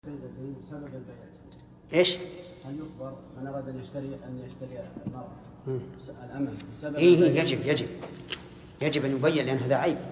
سبب البيع. ايش؟ هل يخبر من اراد ان يشتري المرأة الأمن بسبب إيه يجب أن يبين، لأن هذا عيب.